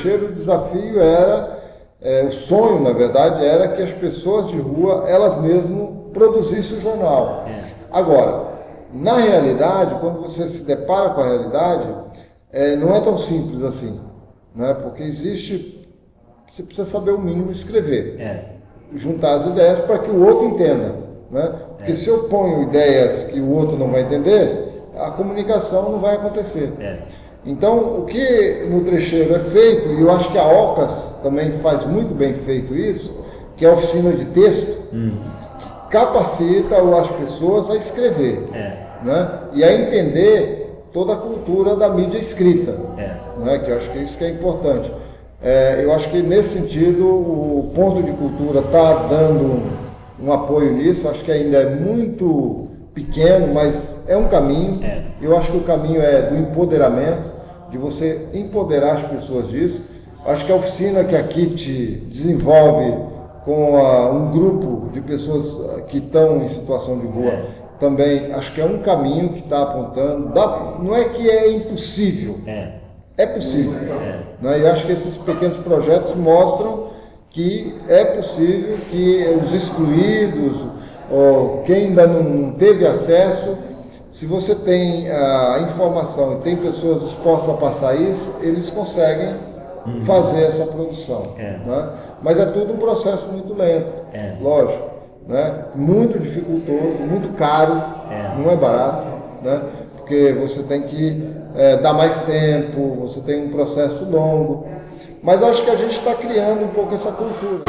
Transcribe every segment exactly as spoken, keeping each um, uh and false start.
Trecheiro o desafio era, é, o sonho na verdade era que as pessoas de rua, elas mesmas produzissem o jornal. É. Agora, na realidade, quando você se depara com a realidade, é, não é tão simples assim, né? Porque existe, você precisa saber o mínimo escrever, é. juntar as ideias para que o outro entenda, né? Porque é. se eu ponho ideias que o outro não vai entender, a comunicação não vai acontecer. É. Então, o que no Trecheiro é feito, e eu acho que a Ocas também faz muito bem feito isso, que é a oficina de texto, hum. que capacita as pessoas a escrever, é. né? E a entender toda a cultura da mídia escrita, é. né? Que eu acho que isso que é importante. É, eu acho que nesse sentido o Ponto de Cultura está dando um, um apoio nisso, acho que ainda é muito pequeno, mas é um caminho. É. Eu acho que o caminho é do empoderamento, de você empoderar as pessoas disso. Acho que a oficina que a Kit desenvolve com a, um grupo de pessoas que estão em situação de rua, é. também acho que é um caminho que está apontando. Dá, não é que é impossível, é, é possível. É. Né? Eu acho que esses pequenos projetos mostram que é possível que os excluídos, ou quem ainda não teve acesso, se você tem a informação e tem pessoas dispostas a passar isso, eles conseguem uhum. fazer essa produção. É. Né? Mas é tudo um processo muito lento, é. lógico, né? Muito dificultoso, muito caro, é. não é barato, né? Porque você tem que é, dar mais tempo, você tem um processo longo. Mas acho que a gente está criando um pouco essa cultura.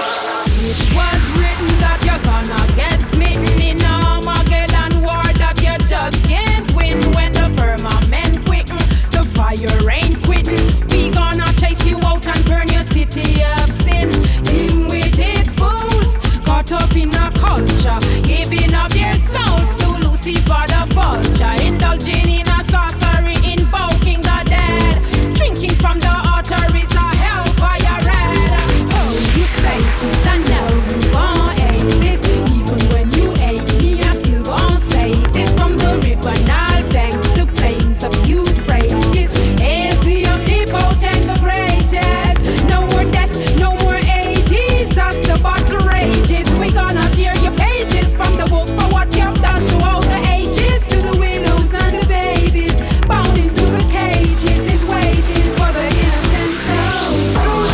Fire ain't quitting. We gonna chase you out and burn your city of sin. Dim with it, fools, caught up in a culture, giving up their souls to Lucifer the vulture, indulging in a sorcery, invoking the dead, drinking from the altar is a hellfire red. Oh, you say this, I know you gon' hate this. Even when you hate me, I still gon' say this. From the river Nile banks to plains of Euphrates, the omnipotent, the greatest. No more death, no more Hades, as the battle rages. We gonna tear your pages from the book for what you've done throughout the ages. To the widows and the babies, bound into the cages, his wages for the innocent souls.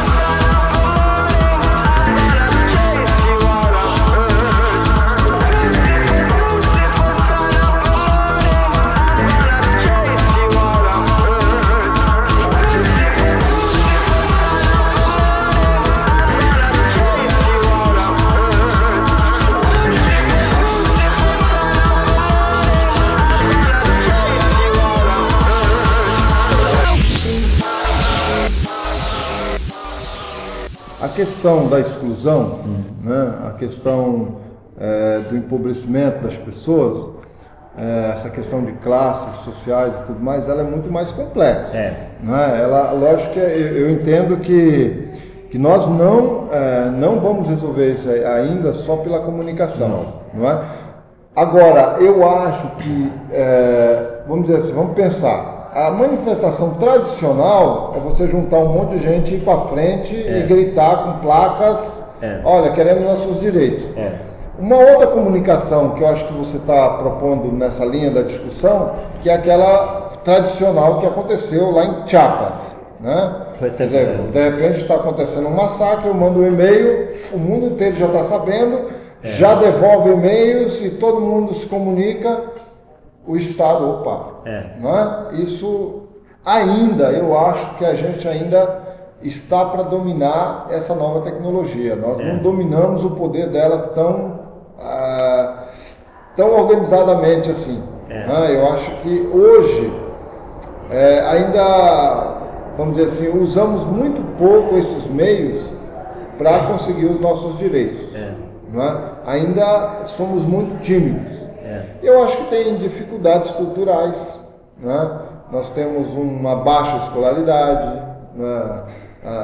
A questão da exclusão, hum. né, a questão é, do empobrecimento das pessoas, é, essa questão de classes sociais e tudo mais, ela é muito mais complexa. É. Né? Ela, lógico que eu, eu entendo que, que nós não, é, não vamos resolver isso ainda só pela comunicação. Não. Não é? Agora, eu acho que, é, vamos dizer assim, vamos pensar. A manifestação tradicional é você juntar um monte de gente, ir para frente é. e gritar com placas, é. olha, queremos nossos direitos. É. Uma outra comunicação que eu acho que você está propondo nessa linha da discussão, que é aquela tradicional que aconteceu lá em Chiapas. Né? Quer dizer, de repente está acontecendo um massacre, eu mando um e-mail, o mundo inteiro já está sabendo, é. já devolve e-mails e todo mundo se comunica. O Estado, opa, é. né? Isso ainda, eu acho que a gente ainda está para dominar essa nova tecnologia. Nós é. não dominamos o poder dela tão, ah, tão organizadamente assim. É. Né? Eu acho que hoje é, ainda, vamos dizer assim, usamos muito pouco esses meios para conseguir os nossos direitos. É. Né? Ainda somos muito tímidos. Eu acho que tem dificuldades culturais, né? Nós temos uma baixa escolaridade, né? a,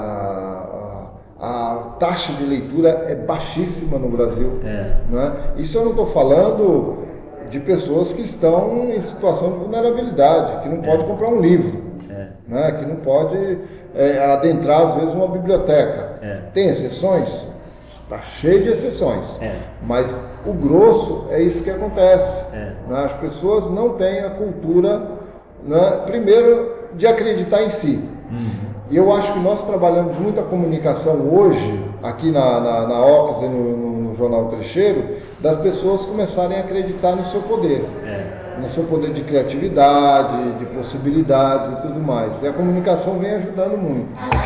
a, a, a taxa de leitura é baixíssima no Brasil. É. Né? Isso eu não estou falando de pessoas que estão em situação de vulnerabilidade, que não pode é. comprar um livro. é. né? Que não pode é, adentrar, às vezes, uma biblioteca. É. Tem exceções? Está cheio de exceções, é. mas o grosso é isso que acontece. É. Né? As pessoas não têm a cultura, né, primeiro, de acreditar em si. Uhum. E eu acho que nós trabalhamos muito a comunicação hoje, aqui na, na, na Ocas e no, no, no Jornal Trecheiro, das pessoas começarem a acreditar no seu poder. É. No seu poder de criatividade, de possibilidades e tudo mais. E a comunicação vem ajudando muito.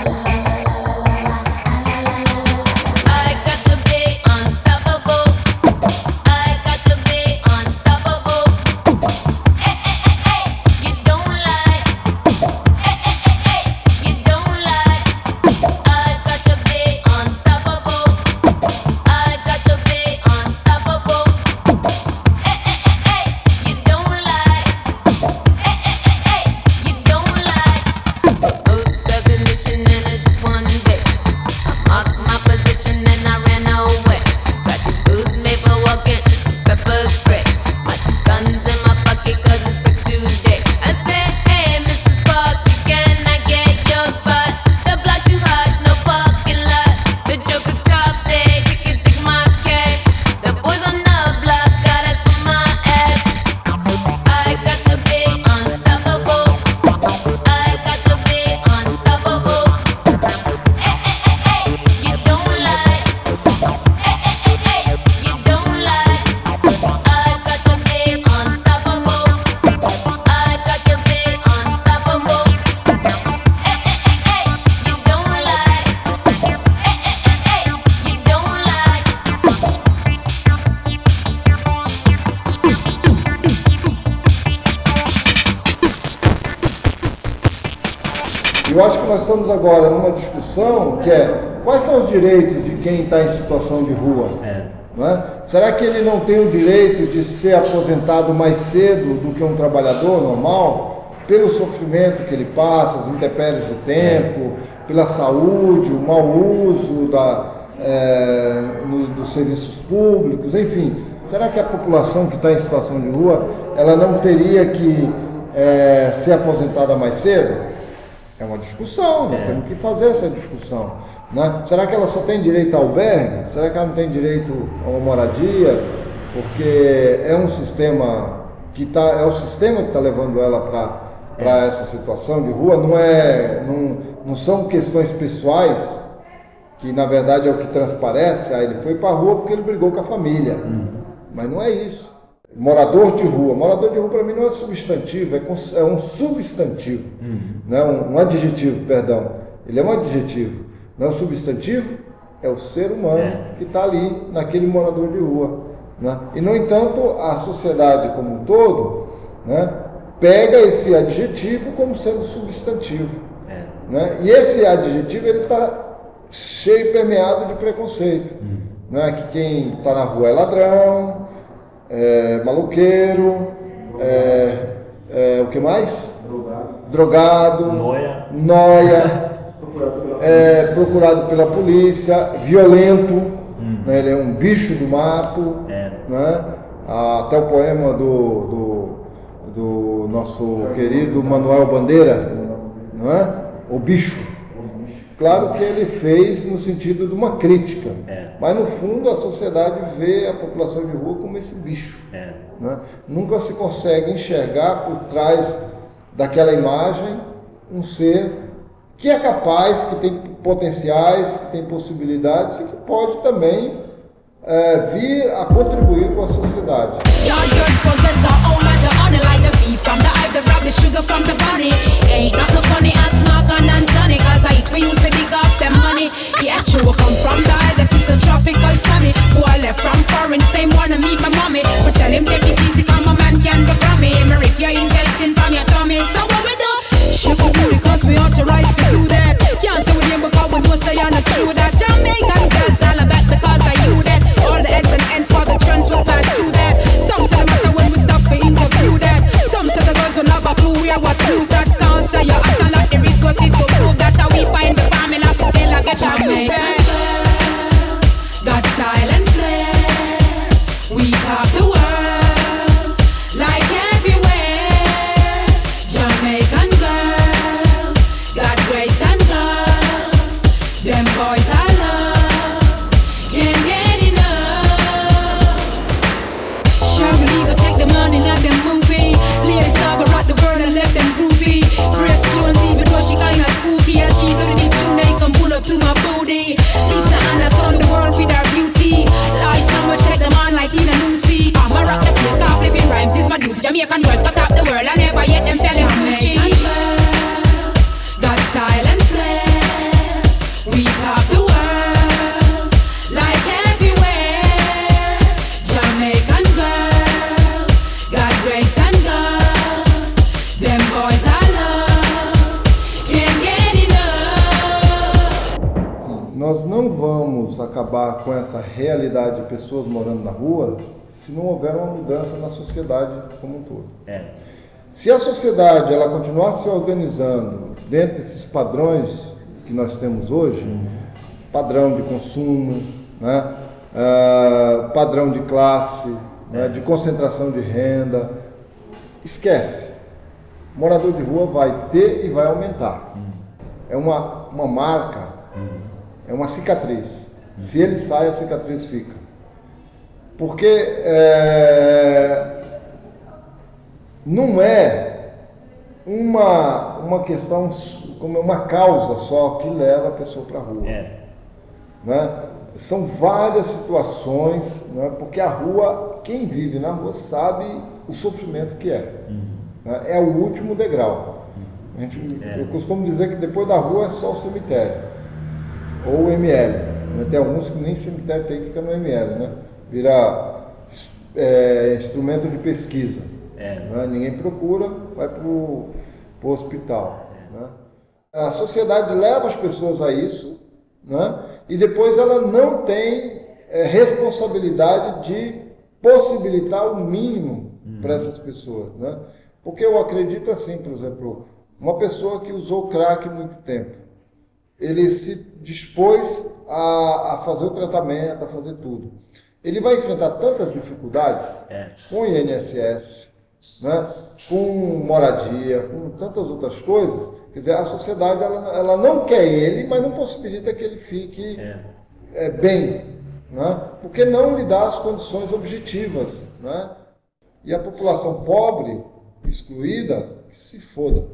Eu acho que nós estamos agora numa discussão que é quais são os direitos de quem está em situação de rua? É. Não é? Será que ele não tem o direito de ser aposentado mais cedo do que um trabalhador normal? Pelo sofrimento que ele passa, as intempéries do tempo, pela saúde, o mau uso da, é, no, dos serviços públicos, enfim. Será que a população que está em situação de rua, ela não teria que é, ser aposentada mais cedo? É uma discussão, nós é. temos que fazer essa discussão. Né? Será que ela só tem direito ao albergue? Será que ela não tem direito a uma moradia? Porque é um sistema que tá, é o sistema que está levando ela para é. essa situação de rua, não, é, não, não são questões pessoais, que na verdade é o que transparece, ah, ele foi para a rua porque ele brigou com a família. Hum. Mas não é isso. Morador de rua. Morador de rua para mim não é substantivo, é um substantivo, uhum. né? um, um adjetivo, perdão. Ele é um adjetivo. Não é um substantivo, é o ser humano é. que está ali naquele morador de rua. Né? E, no entanto, a sociedade como um todo, né, pega esse adjetivo como sendo substantivo. É. Né? E esse adjetivo está cheio, permeado de preconceito. Uhum. Né? Que quem está na rua é ladrão, é, maloqueiro, é, é, o que mais? Drogado. Drogado. Noia. Noia. procurado, pela é, procurado pela polícia, violento, hum. né, ele é um bicho do mato. É. Né, até o poema do, do, do nosso querido Manuel Bandeira, não é? O bicho. Claro que ele fez no sentido de uma crítica, é. mas no fundo a sociedade vê a população de rua como esse bicho. É. Né? Nunca se consegue enxergar por trás daquela imagem um ser que é capaz, que tem potenciais, que tem possibilidades e que pode também é, vir a contribuir com a sociedade. We used to dig up them money. Yeah, true, come from the island, it's a tropical sunny. Who I left from foreign, same wanna meet my mommy. But tell him take it easy, come a man can become me. Me rip your intestine from your tummy. So what we do? Ship up because we authorized to do that. Can't say with him because we know say you're not true that. Jamaican girls all about because I you that. All the heads and ends for the trends will pass through that. Some say the matter when we stop for interview that. não vamos acabar com essa realidade de pessoas morando na rua se não houver uma mudança na sociedade como um todo. É. Se a sociedade ela continuar se organizando dentro desses padrões que nós temos hoje, uhum. padrão de consumo, né? uh, padrão de classe, é. né? de concentração de renda, esquece. O morador de rua vai ter e vai aumentar. Uhum. É uma, uma marca, uhum. é uma cicatriz. Uhum. Se ele sai, a cicatriz fica. Porque é, não é uma, uma questão, como uma causa só que leva a pessoa para a rua. É. Né? São várias situações, né? Porque a rua, quem vive na rua sabe o sofrimento que é. Uhum. Né? É o último degrau. A gente, é. Eu costumo dizer que depois da rua é só o cemitério, ou o M L. Né? Tem alguns que nem cemitério tem, fica no M L, né? Vira é, instrumento de pesquisa. É. Né? Ninguém procura, vai para o hospital. É. Né? A sociedade leva as pessoas a isso, né? E depois ela não tem é, responsabilidade de possibilitar o mínimo hum. para essas pessoas. Né? Porque eu acredito assim, por exemplo, uma pessoa que usou crack muito tempo, ele se dispôs a, a fazer o tratamento, a fazer tudo. Ele vai enfrentar tantas dificuldades é. com o I N S S, né? com moradia, com tantas outras coisas. Quer dizer, a sociedade ela, ela não quer ele, mas não possibilita que ele fique é. É, bem, né? Porque não lhe dá as condições objetivas. Né? E a população pobre, excluída, que se foda.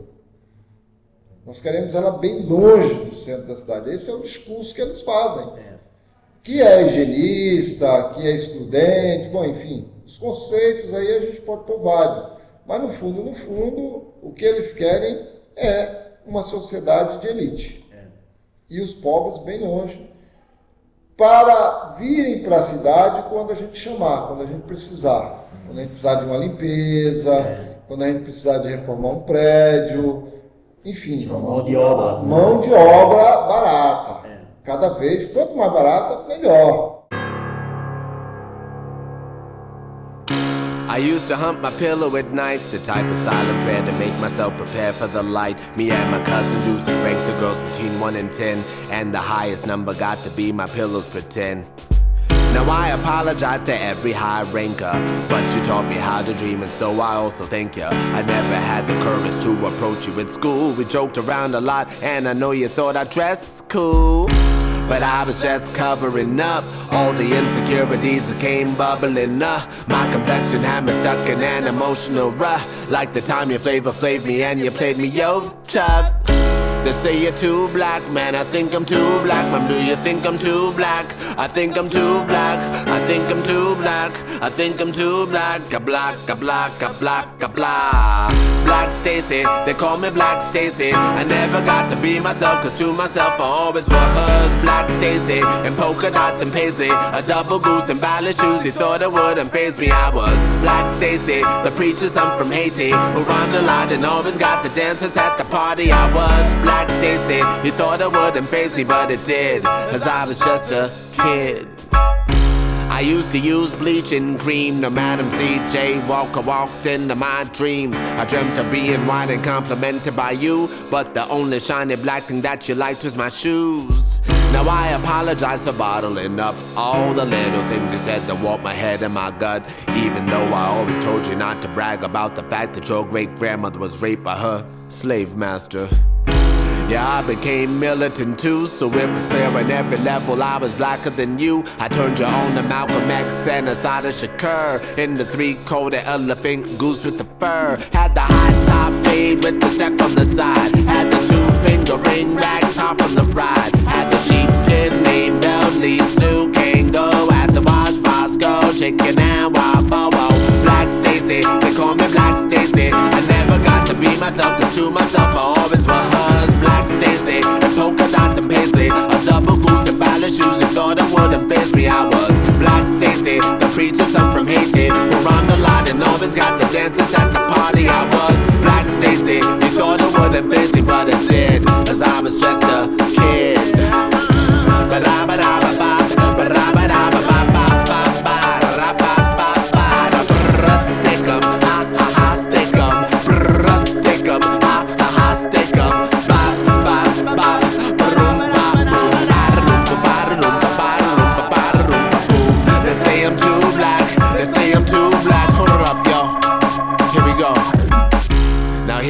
Nós queremos ela bem longe do centro da cidade. Esse é o discurso que eles fazem. É. Que é higienista, que é excludente, bom, enfim, os conceitos aí a gente pode pôr vários. Mas no fundo, no fundo, o que eles querem é uma sociedade de elite. É. E os pobres bem longe, para virem para a cidade quando a gente chamar, quando a gente precisar. Quando a gente precisar de uma limpeza, é. quando a gente precisar de reformar um prédio, enfim. Mão de obra. Mão de obra barata. É. Cada vez, quanto mais barata, melhor. I used to hump my pillow at night, the type of silent prayer to make myself prepare for the light. Me and my cousin used to rank the girls between one and ten, and the highest number got to be my pillow's pretend. Now I apologize to every high ranker, but you taught me how to dream, and so I also thank you. I never had the courage to approach you at school. We joked around a lot, and I know you thought I dressed cool, but I was just covering up all the insecurities that came bubbling up. My complexion had me stuck in an emotional rut, like the time you Flavor Flav me and you played me Yo Chuck. They say you're too black, man, I think I'm too black. Mom, do you think I'm too black? I think I'm too black, I think I'm too black, I think I'm too black. A black, a black, a black, a black. Black Stacy, they call me Black Stacy. I never got to be myself, cause to myself I always was Black Stacy. And polka dots and paisley, a double goose and ballet shoes. You thought it wouldn't faze me, I was Black Stacy. The preacher, some from Haiti, who rhymed a lot and always got the dancers at the party. I was Black Stacy. You thought it wouldn't faze me, but it did, cause I was just a kid. I used to use bleaching cream. No Madam C J Walker walked into my dreams. I dreamt of being white and complimented by you, but the only shiny black thing that you liked was my shoes. Now I apologize for bottling up all the little things you said that warped my head and my gut, even though I always told you not to brag about the fact that your great-grandmother was raped by her slave master. Yeah, I became militant too, so it was clear on every level I was blacker than you. I turned you on to Malcolm X and Assata Shakur, in the three-quarter elephant goose with the fur. Had the high top fade with the step on the side. Had the two-finger ring rag top on the ride. Had the sheepskin named Ellie Sue Kango, as it was Roscoe, chicken and waffle. Black Stacy, they call me Black Stacy. I never got to be myself, cause to myself I always was Black Stacy, and polka dots and paisley, a double goose and ballet shoes. You thought it wouldn't faze me, I was Black Stacy. The preacher, son from Haiti, who rhymed a lot and always got the dancers at the party. I was Black Stacy. You thought it wouldn't faze me, but it did, cause I was just a kid. But I, but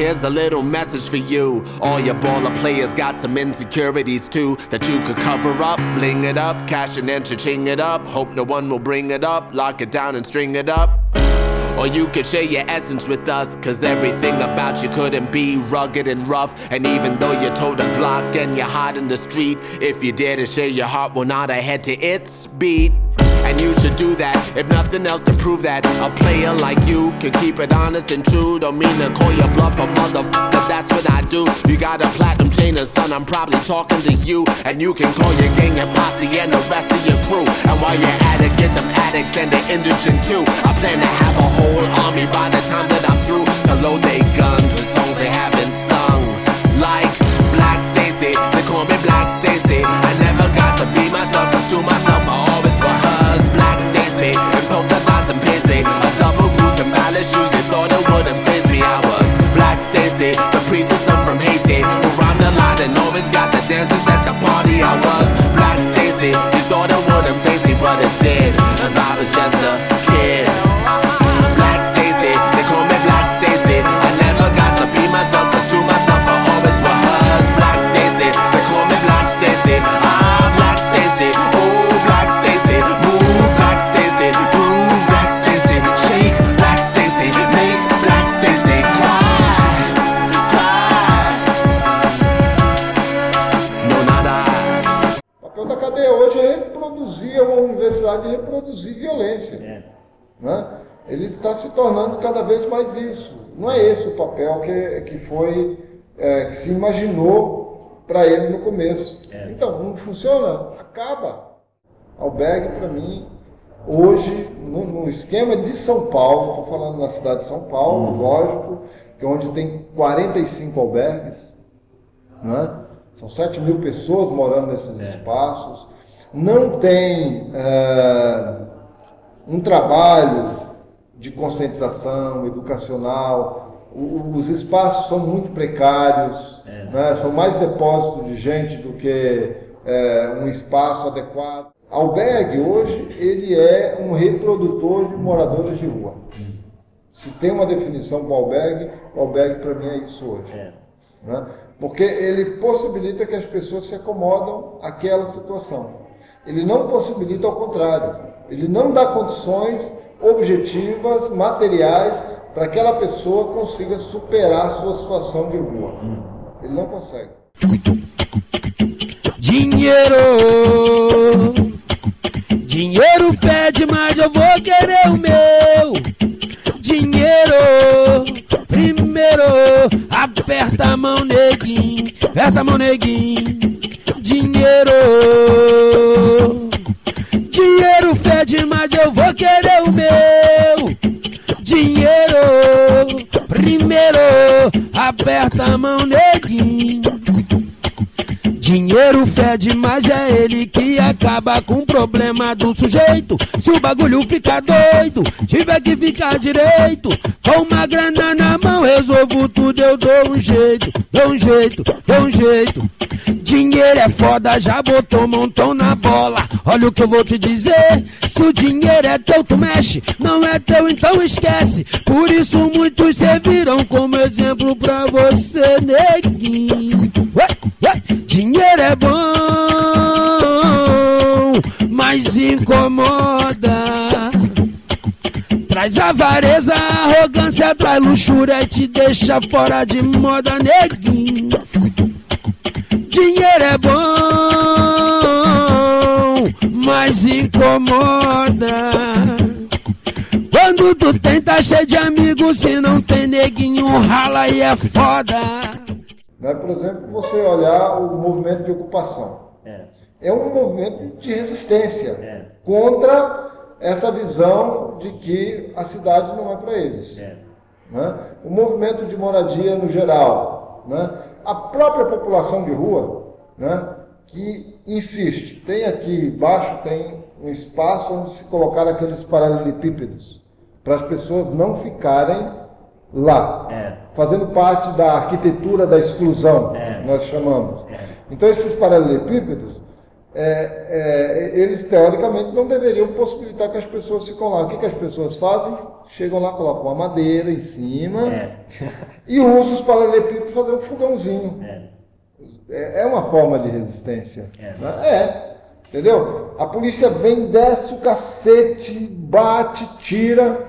here's a little message for you. All your baller players got some insecurities too that you could cover up, bling it up, cash and then cha-ching it up. Hope no one will bring it up, lock it down and string it up. Or you could share your essence with us, cause everything about you couldn't be rugged and rough. And even though you told a Glock and you're hot in the street, if you dare to share your heart, we'll nod our head to its beat. And you should do that, if nothing else to prove that a player like you can keep it honest and true. Don't mean to call your bluff a motherfucker, that's what I do. You got a platinum chain and son, I'm probably talking to you. And you can call your gang and posse and the rest of your crew. And while you're at it, get them addicts and the indigent too. I plan to have a whole army by the time that I'm through to load their guns with songs they haven't sung. Like Black Stacy, they call me Black Stacy. I never got to be myself, cause to myself I always was Black Stacy, and polka dots and paisley, a double goose and ballet shoes. You thought it wouldn't faze me. I was Black Stacy, the preacher son from Haiti, who rhymed a lot and always got the dancers at the party. I was Black Stacy, you thought it wouldn't faze me, but it did, cause I was just a kid. Black Stacy, they call me Black Stacy. I never got to be myself, cause to myself I always was Black Stacy, they call me Black Stacy. I'm Black Stacy, oh Black Stacy, move Black Stacy, move Black Stacy, shake Black Stacy, make Black Stacy cry, cry. No, not I. O papel da cadeia hoje é reproduzir, é uma universidade de reproduzir violência. É. Né? Ele está se tornando cada vez mais isso. Não é esse o papel que, que foi, é, que se imaginou para ele no começo. É. Então, não funciona? Acaba. Albergue, para mim, hoje, no, no esquema de São Paulo, estou falando na cidade de São Paulo, Uhum. lógico, que é onde tem quarenta e cinco albergues, né? São sete mil pessoas morando nesses É. espaços, não tem é, um trabalho de conscientização educacional, o, os espaços são muito precários, É. né? São mais depósitos de gente do que é, um espaço adequado. Albergue hoje ele é um reprodutor de moradores de rua. Se tem uma definição para o albergue, o albergue para mim é isso hoje. É. Né? Porque ele possibilita que as pessoas se acomodam àquela situação. Ele não possibilita ao contrário. Ele não dá condições objetivas, materiais, para que aquela pessoa consiga superar a sua situação de rua. Ele não consegue. Dinheiro, dinheiro pede, mas eu vou querer o meu. Dinheiro, primeiro, aperta a mão, neguinho, aperta a mão, neguinho. Dinheiro, dinheiro pede, mas eu vou querer o meu. Dinheiro, primeiro, aperta a mão, neguinho. Dinheiro fede, mas é ele que acaba com o problema do sujeito. Se o bagulho ficar doido, tiver que ficar direito, com uma grana na mão resolvo tudo, eu dou um jeito, dou um jeito, dou um jeito. Dinheiro é foda, já botou montão na bola. Olha o que eu vou te dizer, se o dinheiro é teu, tu mexe, não é teu, então esquece. Por isso muitos serviram como exemplo pra você, neguinho. Ué, ué. Dinheiro é bom, mas incomoda. Traz avareza, arrogância, traz luxúria e te deixa fora de moda, neguinho. Dinheiro é bom, mas incomoda. Quando tu tem, tá cheio de amigos, se não tem, neguinho, rala e é foda. Né? Por exemplo, você olhar o movimento de ocupação. É. É um movimento de resistência É. contra essa visão de que a cidade não é para eles. É. Né? O movimento de moradia no geral, né? A própria população de rua, né? Que insiste. Tem aqui embaixo tem um espaço onde se colocar aqueles paralelepípedos para as pessoas não ficarem lá, É. fazendo parte da arquitetura da exclusão, É. nós chamamos. É. Então esses paralelepípedos é, é, eles teoricamente não deveriam possibilitar que as pessoas ficam lá. O que, que as pessoas fazem? Chegam lá, colocam uma madeira em cima É. e usam os paralelepípedos para fazer um fogãozinho. É. É, é uma forma de resistência. É. Né? É. Entendeu? A polícia vem, desce o cacete, bate, tira.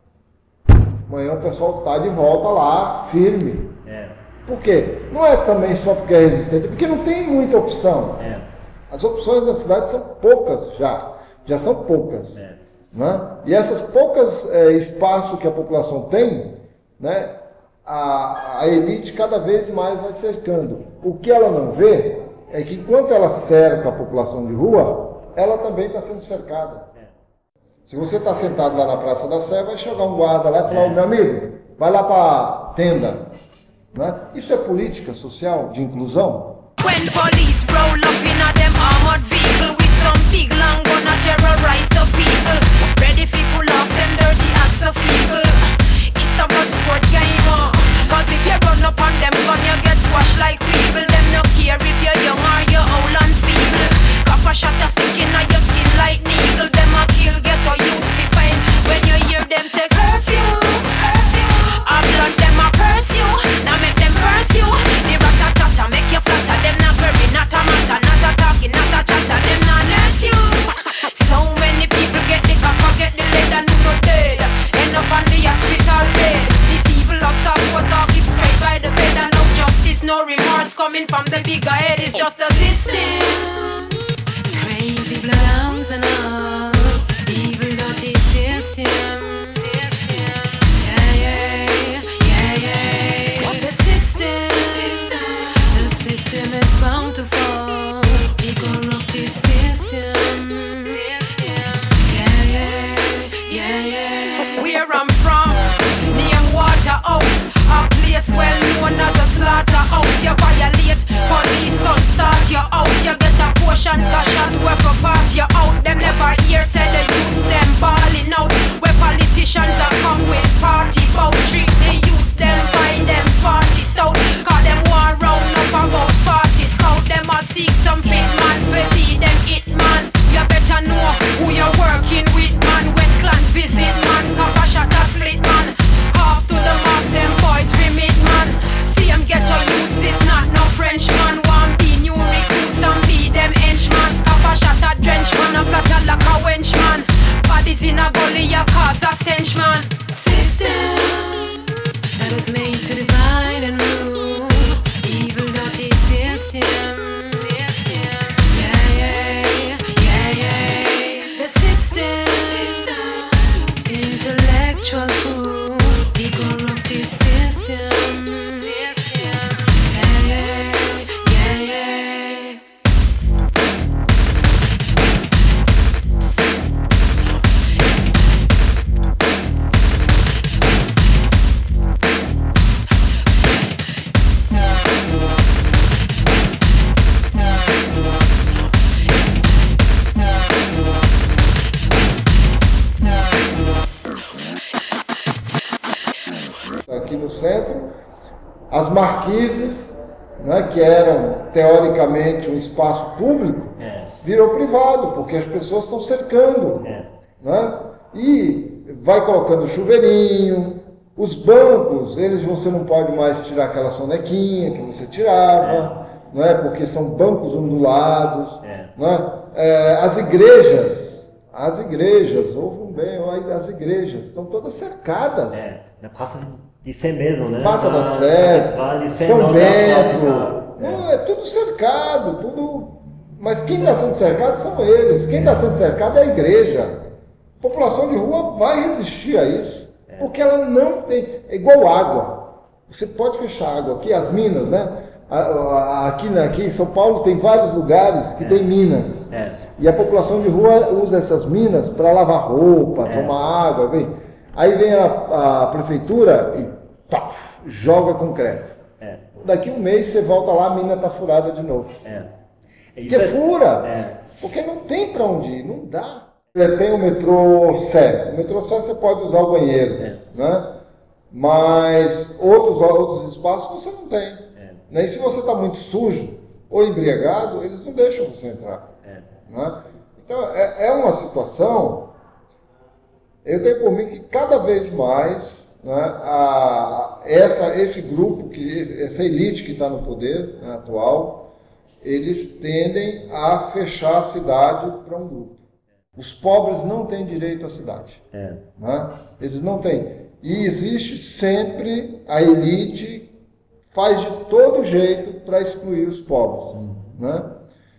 Amanhã o pessoal está de volta lá, firme. É. Por quê? Não é também só porque é resistente, porque não tem muita opção. É. As opções da cidade são poucas já. Já são poucas. É. Né? E essas poucas é, espaços que a população tem, né, a, a elite cada vez mais vai cercando. O que ela não vê é que enquanto ela cerca a população de rua, ela também está sendo cercada. Se você está sentado lá na Praça da Sé, vai chegar um guarda lá e falar, É. oh, meu amigo, vai lá para a tenda. Né? Isso é política social de inclusão? When police roll up in a them armored vehicle with some big long gonna terrorize the people. Ready fi pull off them dirty acts of evil. It's a blood sport game, uh. Cause if you run up on them gun, you get squashed like people. Them no care if you're young or you're old and feeble. Copper shot a stick in your skin like needle. Them a kill, get a youth be fine. When you hear them say curfew, curfew. A blood them a curse you. Now make them curse you. The rat-a-tat-a make you flatter. Them not very, not a matter. Not a talking, not a chatter. Them not nurse you. So many people get the copper, get the lead and no dead. End up on the hospital bed. This evil of stuff was all keep straight by the bed. And no justice, no remorse coming from the bigger head. It's just a system. Crazy blood arms and all. Evil dirty system. System. Yeah, yeah, yeah, yeah. What the system? System. The system is bound to fall. The corrupted system. System. Yeah, yeah, yeah, yeah. Where I'm from, near Waterhouse, a place well known as a slaughterhouse. You violate, police come sort you out. You get a portion, the shot whoever pass you out. Them never hear say the youths them balling out. Where politicians are come with party bout. Treat the youths them buy them forty stout. Cause them one round up about forty scout. Them a seek some fit man, baby them it man. You better know who you're working with man. When clans visit man, cover shot a split man. Half to the mark them boys remit man. See them get your youths is not no Frenchman. One be new recruits and be them henchman. Cover shot a drench man, a flatter like a wench man. Bodies in a gully, you cause a stench man. System that was made to divide and rule. Evil dirty system. System. Yeah, yeah, yeah, yeah. The system. System. Intellectual fools. The corrupted system. System. Yeah, yeah, yeah, yeah. Aqui no centro, as marquises, né, que eram teoricamente um espaço público, É. virou privado, porque as pessoas estão cercando. É. Né? E vai colocando chuveirinho, os bancos, eles você não pode mais tirar aquela sonequinha que você tirava, não é? Porque são bancos ondulados. É. Né? É, as igrejas, as igrejas, ouvam bem, as igrejas estão todas cercadas. É. Na Praça de Sé mesmo, né? Praça da Na- Sé, na de Sé, São não dá pra Bento, ficar- não, é tudo cercado, tudo. Mas quem está sendo cercado são eles, quem está sendo cercado é a igreja. A população de rua vai resistir a isso, porque ela não tem. É igual água. Você pode fechar água aqui, as minas, né? A- a- Aqui, aqui em São Paulo tem vários lugares que tem minas. É. E a população de rua usa essas minas para lavar roupa, É. tomar água. Vem. Aí vem a, a prefeitura e tof, joga concreto. É. Daqui um mês você volta lá, a mina está furada de novo. É. Porque fura, É. porque não tem para onde ir, não dá. Tem o metrô Sé. O metrô Sé você pode usar o banheiro, É. né? Mas outros, outros espaços você não tem. É. Né? E se você está muito sujo ou embriagado, eles não deixam você entrar. É. Né? Então, é, é uma situação, eu tenho por mim que cada vez mais, né, a, essa, esse grupo, que, essa elite que está no poder, né, atual, eles tendem a fechar a cidade para um grupo. Os pobres não têm direito à cidade. É. Né? Eles não têm. E existe sempre a elite, faz de todo jeito para excluir os pobres. Hum. Né?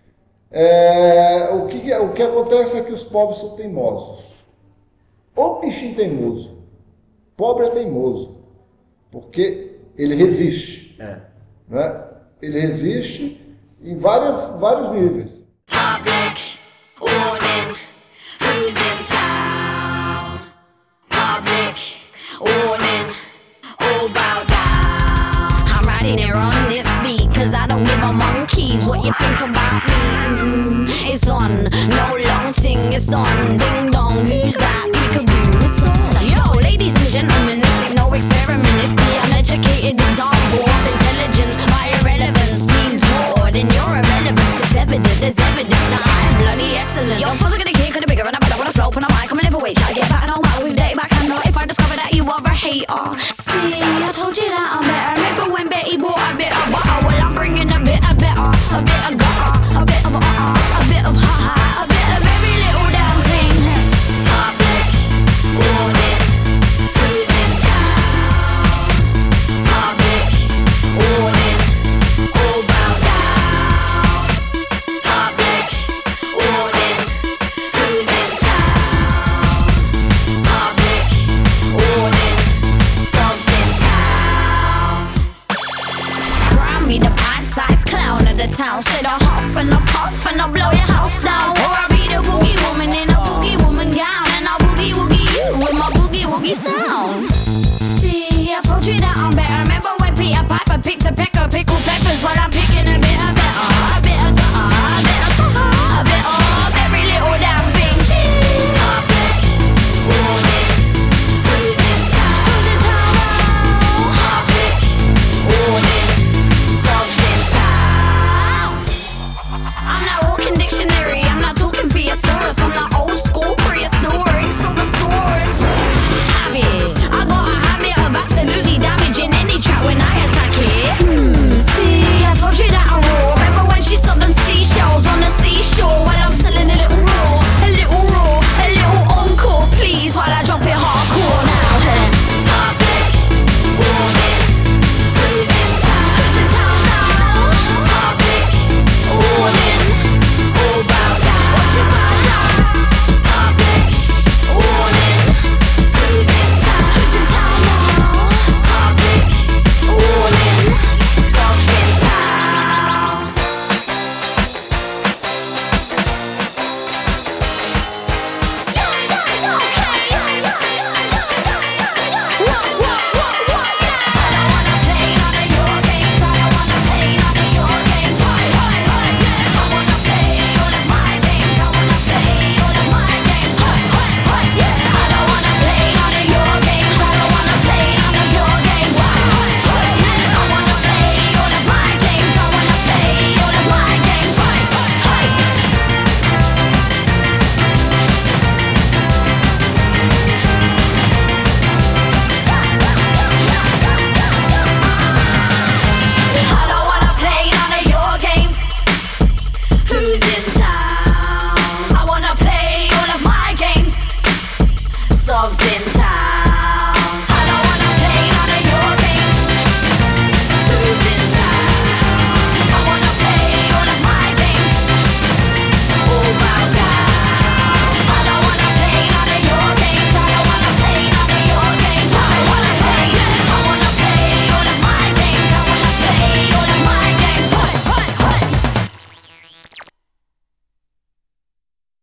É, o, que, o que acontece é que os pobres são teimosos. O bichinho teimoso. Pobre é teimoso. Porque ele resiste. É. Né? Ele resiste em várias, vários níveis. Public warning, who's in town? Public warning, all bow down. I'm riding here on this beat, cause I don't give a monkeys what you think about me. Mm, it's on, no long ting, it's on. Ding dong, who's that? Peekaboo, it's on. Yo, ladies and gentlemen, this ain't no experiment. It's the uneducated example of intelligence. My irrelevance means war, then your irrelevance is evident. There's evidence that I'm bloody excellent. Your fuzz are gonna kick, gonna bigger, and I better wanna flow on a mic. I'm a never wait, try to get back and all out with day back. I know if I discover that you are a hater. See, I told you that I'm better. Remember when Betty bought a bit of butter? Well, I'm bringing a bit of better, a bit of gutter, a bit of uh-uh, a bit of ha-ha, a bit of every little damn thing. Public warning, who's in town? Public warning, all bow down. Public warning, who's in town? Public warning, subs in town. Crown me the pint-sized clown of the town. Sit a huff and a puff and I'll blow your house down. Or I'll be the boogie woman in a boogie woman gown, and I'll boogie woogie you with my boogie woogie sound.